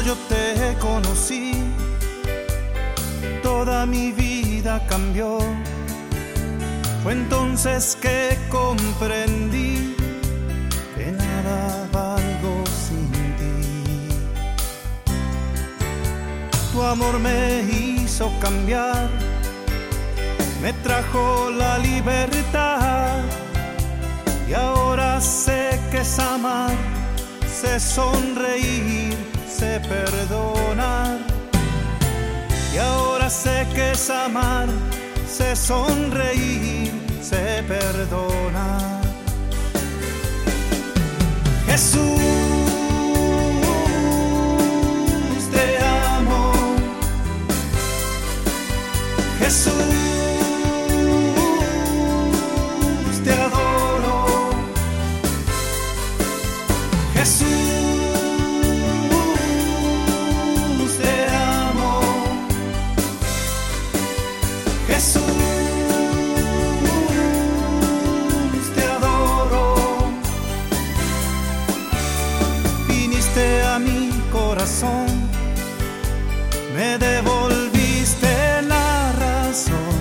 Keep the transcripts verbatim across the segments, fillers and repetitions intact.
yo te conocí, toda mi vida cambió. Fue entonces que comprendí que nada valgo sin ti. Tu amor me hizo cambiar, me trajo la libertad, y ahora sé que es amar, sé sonreír, sé perdonar. Y ahora sé que es amar, sé sonreír, sé perdonar. Jesús, te amo. Jesús, te adoro. Jesús, te amo. Jesús, te adoro. Viniste a mi corazón, me devolviste la razón.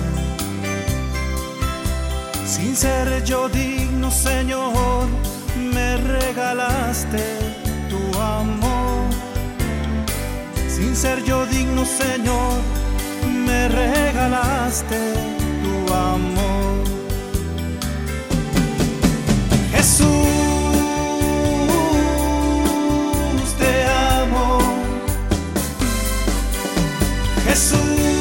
Sin ser yo digno, Señor, me regalaste tu amor. Sin ser yo digno, Señor, me regalaste tu amor. Jesús, te amo. Jesús,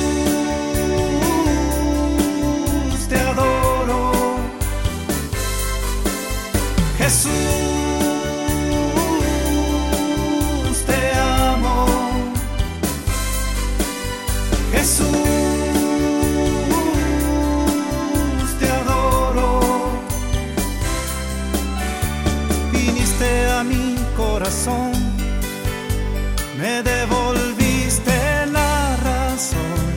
te adoro. Jesús, te amo. Jesús, te adoro. Viniste a mi corazón, me devolviste la razón.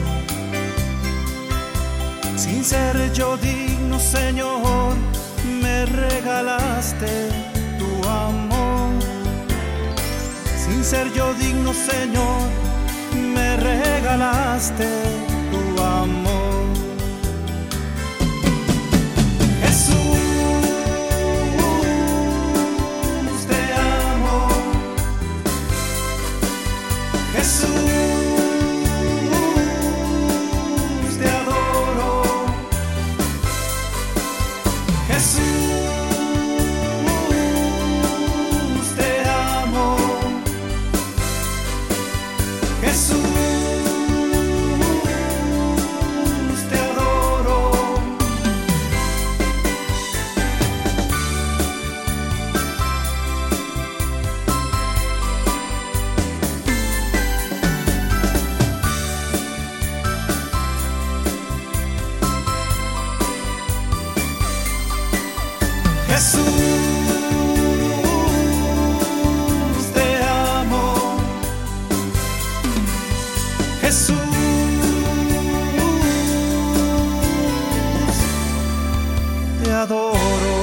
Sin ser yo digno, Señor, me regalaste tu amor. Sin ser yo digno, Señor, me regalaste tu amor. Jesús, te amo. Jesús, te adoro. Jesús, te amo. Jesús, te adoro. Jesús, te amo. Jesús, te adoro.